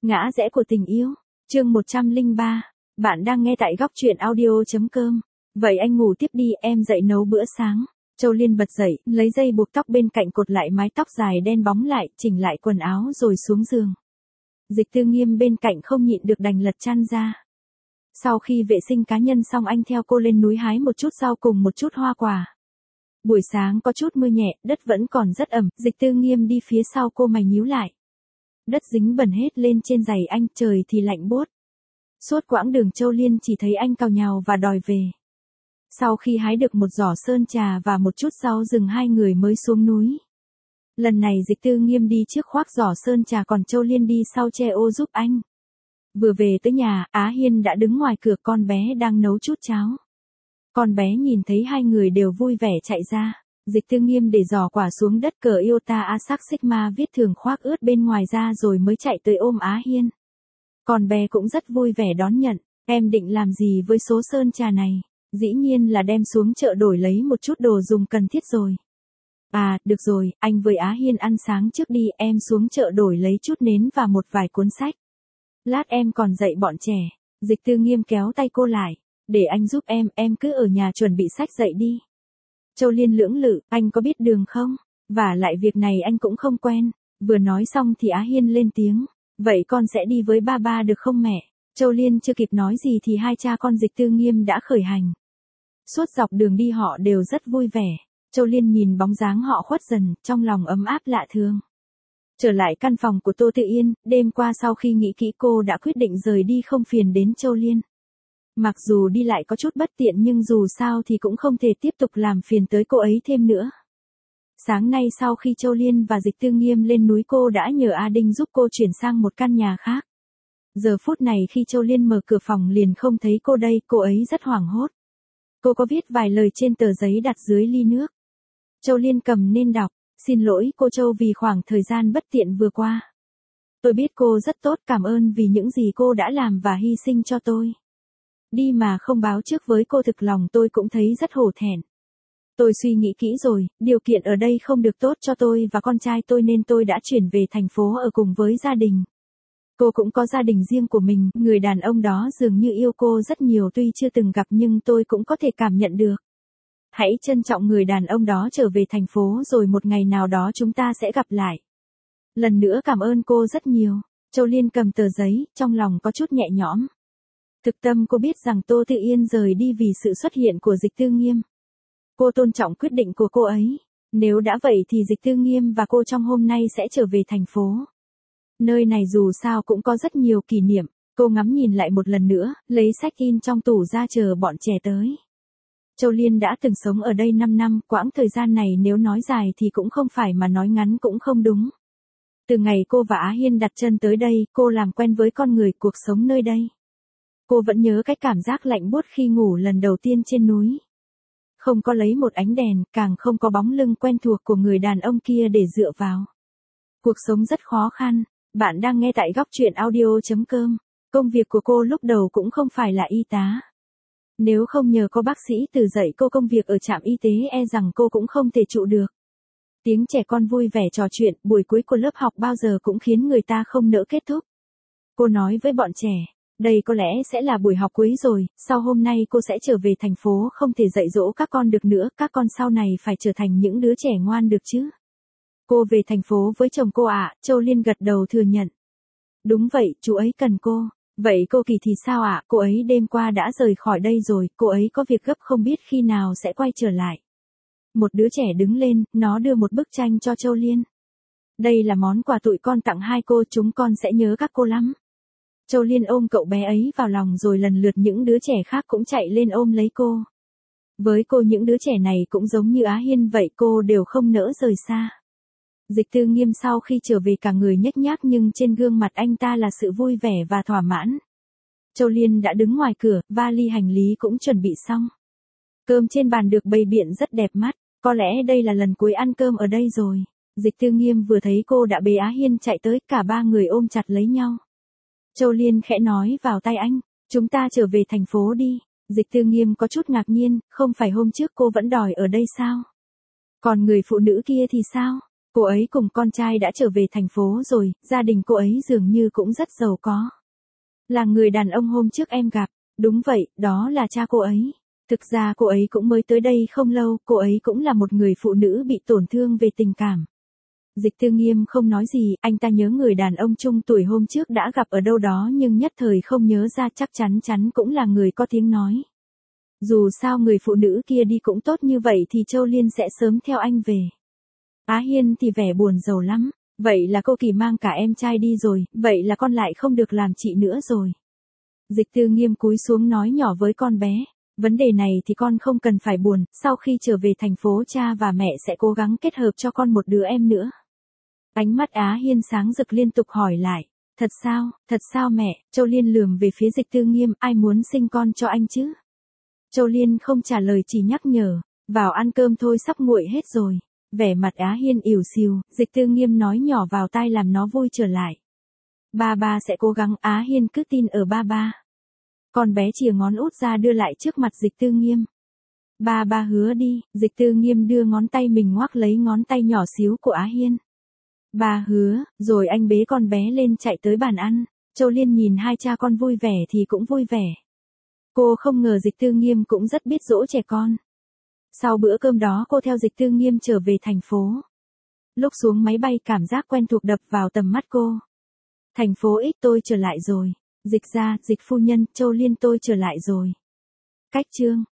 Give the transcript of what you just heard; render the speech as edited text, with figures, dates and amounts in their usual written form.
Ngã rẽ của tình yêu. Chương 103. Bạn đang nghe tại góc truyện audio.com. Vậy anh ngủ tiếp đi, em dậy nấu bữa sáng. Châu Liên bật dậy, lấy dây buộc tóc bên cạnh cột lại mái tóc dài đen bóng lại, chỉnh lại quần áo rồi xuống giường. Dịch Tư Nghiêm bên cạnh không nhịn được đành lật chăn ra. Sau khi vệ sinh cá nhân xong anh theo cô lên núi hái một chút rau cùng một chút hoa quả. Buổi sáng có chút mưa nhẹ, đất vẫn còn rất ẩm, Dịch Tư Nghiêm đi phía sau cô, mày nhíu lại. Đất dính bẩn hết lên trên giày anh, trời thì lạnh buốt. Suốt quãng đường Châu Liên chỉ thấy anh càu nhàu và đòi về. Sau khi hái được một giỏ sơn trà và một chút rau rừng, hai người mới xuống núi. Lần này Dịch Tư Nghiêm đi trước khoác giỏ sơn trà, còn Châu Liên đi sau che ô giúp anh. Vừa về tới nhà, Á Hiên đã đứng ngoài cửa, con bé đang nấu chút cháo. Con bé nhìn thấy hai người đều vui vẻ chạy ra. Dịch Tư Nghiêm để giỏ quả xuống đất, cờ Iota Asac Sigma viết thường khoác ướt bên ngoài ra rồi mới chạy tới ôm Á Hiên. Con bé cũng rất vui vẻ đón nhận. Em định làm gì với số sơn trà này? Dĩ nhiên là đem xuống chợ đổi lấy một chút đồ dùng cần thiết rồi. À, được rồi, anh với Á Hiên ăn sáng trước đi, em xuống chợ đổi lấy chút nến và một vài cuốn sách. Lát em còn dạy bọn trẻ. Dịch Tư Nghiêm kéo tay cô lại. Để anh giúp em cứ ở nhà chuẩn bị sách dạy đi. Châu Liên lưỡng lự, anh có biết đường không? Và lại việc này anh cũng không quen. Vừa nói xong thì Á Hiên lên tiếng. Vậy con sẽ đi với ba được không mẹ? Châu Liên chưa kịp nói gì thì hai cha con Dịch Tư Nghiêm đã khởi hành. Suốt dọc đường đi họ đều rất vui vẻ. Châu Liên nhìn bóng dáng họ khuất dần, trong lòng ấm áp lạ thường. Trở lại căn phòng của Tô Tự Yên, đêm qua sau khi nghĩ kỹ cô đã quyết định rời đi không phiền đến Châu Liên. Mặc dù đi lại có chút bất tiện nhưng dù sao thì cũng không thể tiếp tục làm phiền tới cô ấy thêm nữa. Sáng nay sau khi Châu Liên và Dịch Tư Nghiêm lên núi, cô đã nhờ A Đinh giúp cô chuyển sang một căn nhà khác. Giờ phút này khi Châu Liên mở cửa phòng liền không thấy cô đây, cô ấy rất hoảng hốt. Cô có viết vài lời trên tờ giấy đặt dưới ly nước. Châu Liên cầm nên đọc. Xin lỗi cô Châu vì khoảng thời gian bất tiện vừa qua. Tôi biết cô rất tốt, cảm ơn vì những gì cô đã làm và hy sinh cho tôi. Đi mà không báo trước với cô, thực lòng tôi cũng thấy rất hổ thẹn. Tôi suy nghĩ kỹ rồi, điều kiện ở đây không được tốt cho tôi và con trai tôi nên tôi đã chuyển về thành phố ở cùng với gia đình. Cô cũng có gia đình riêng của mình, người đàn ông đó dường như yêu cô rất nhiều, tuy chưa từng gặp nhưng tôi cũng có thể cảm nhận được. Hãy trân trọng người đàn ông đó, trở về thành phố rồi một ngày nào đó chúng ta sẽ gặp lại. Lần nữa cảm ơn cô rất nhiều. Châu Liên cầm tờ giấy, trong lòng có chút nhẹ nhõm. Thực tâm cô biết rằng Tô Tự Yên rời đi vì sự xuất hiện của Dịch Tư Nghiêm. Cô tôn trọng quyết định của cô ấy. Nếu đã vậy thì Dịch Tư Nghiêm và cô trong hôm nay sẽ trở về thành phố. Nơi này dù sao cũng có rất nhiều kỷ niệm. Cô ngắm nhìn lại một lần nữa, lấy sách in trong tủ ra chờ bọn trẻ tới. Châu Liên đã từng sống ở đây 5 năm, quãng thời gian này nếu nói dài thì cũng không phải mà nói ngắn cũng không đúng. Từ ngày cô và Á Hiên đặt chân tới đây, cô làm quen với con người, cuộc sống nơi đây. Cô vẫn nhớ cái cảm giác lạnh buốt khi ngủ lần đầu tiên trên núi. Không có lấy một ánh đèn, càng không có bóng lưng quen thuộc của người đàn ông kia để dựa vào. Cuộc sống rất khó khăn. Bạn đang nghe tại góc truyện audio.com. Công việc của cô lúc đầu cũng không phải là y tá. Nếu không nhờ có bác sĩ Từ dạy cô công việc ở trạm y tế e rằng cô cũng không thể trụ được. Tiếng trẻ con vui vẻ trò chuyện, buổi cuối của lớp học bao giờ cũng khiến người ta không nỡ kết thúc. Cô nói với bọn trẻ, đây có lẽ sẽ là buổi học cuối rồi, sau hôm nay cô sẽ trở về thành phố, không thể dạy dỗ các con được nữa, các con sau này phải trở thành những đứa trẻ ngoan được chứ. Cô về thành phố với chồng cô ạ, Châu Liên gật đầu thừa nhận. Đúng vậy, chú ấy cần cô. Vậy cô Kỳ thì sao ạ? Cô ấy đêm qua đã rời khỏi đây rồi, cô ấy có việc gấp không biết khi nào sẽ quay trở lại. Một đứa trẻ đứng lên, nó đưa một bức tranh cho Châu Liên. Đây là món quà tụi con tặng hai cô, chúng con sẽ nhớ các cô lắm. Châu Liên ôm cậu bé ấy vào lòng rồi lần lượt những đứa trẻ khác cũng chạy lên ôm lấy cô. Với cô những đứa trẻ này cũng giống như Á Hiên vậy, cô đều không nỡ rời xa. Dịch Tư Nghiêm sau khi trở về cả người nhếch nhác nhưng trên gương mặt anh ta là sự vui vẻ và thỏa mãn. Châu Liên đã đứng ngoài cửa, vali hành lý cũng chuẩn bị xong. Cơm trên bàn được bày biện rất đẹp mắt, có lẽ đây là lần cuối ăn cơm ở đây rồi. Dịch Tư Nghiêm vừa thấy cô đã bế Á Hiên chạy tới, cả ba người ôm chặt lấy nhau. Châu Liên khẽ nói vào tai anh, chúng ta trở về thành phố đi. Dịch Tư Nghiêm có chút ngạc nhiên, không phải hôm trước cô vẫn đòi ở đây sao? Còn người phụ nữ kia thì sao? Cô ấy cùng con trai đã trở về thành phố rồi, gia đình cô ấy dường như cũng rất giàu có. Là người đàn ông hôm trước em gặp, đúng vậy, đó là cha cô ấy. Thực ra cô ấy cũng mới tới đây không lâu, cô ấy cũng là một người phụ nữ bị tổn thương về tình cảm. Dịch Tư Nghiêm không nói gì, anh ta nhớ người đàn ông trung tuổi hôm trước đã gặp ở đâu đó nhưng nhất thời không nhớ ra, chắc chắn cũng là người có tiếng nói. Dù sao người phụ nữ kia đi cũng tốt như vậy thì Châu Liên sẽ sớm theo anh về. Á Hiên thì vẻ buồn rầu lắm, vậy là cô Kỳ mang cả em trai đi rồi, vậy là con lại không được làm chị nữa rồi. Dịch Tư Nghiêm cúi xuống nói nhỏ với con bé, vấn đề này thì con không cần phải buồn, sau khi trở về thành phố cha và mẹ sẽ cố gắng kết hợp cho con một đứa em nữa. Ánh mắt Á Hiên sáng rực liên tục hỏi lại, thật sao mẹ? Châu Liên lườm về phía Dịch Tư Nghiêm, ai muốn sinh con cho anh chứ? Châu Liên không trả lời chỉ nhắc nhở, vào ăn cơm thôi sắp nguội hết rồi. Vẻ mặt Á Hiên ỉu xìu, Dịch Tư Nghiêm nói nhỏ vào tai làm nó vui trở lại. Ba sẽ cố gắng, Á Hiên cứ tin ở ba. Con bé chìa ngón út ra đưa lại trước mặt Dịch Tư Nghiêm. Ba hứa đi, Dịch Tư Nghiêm đưa ngón tay mình ngoắc lấy ngón tay nhỏ xíu của Á Hiên. Ba hứa, rồi anh bế con bé lên chạy tới bàn ăn. Châu Liên nhìn hai cha con vui vẻ thì cũng vui vẻ. Cô không ngờ Dịch Tư Nghiêm cũng rất biết dỗ trẻ con. Sau bữa cơm đó cô theo Dịch Tư Nghiêm trở về thành phố. Lúc xuống máy bay cảm giác quen thuộc đập vào tầm mắt cô. Thành phố X tôi trở lại rồi. Dịch gia, Dịch phu nhân, Châu Liên tôi trở lại rồi. Cách chương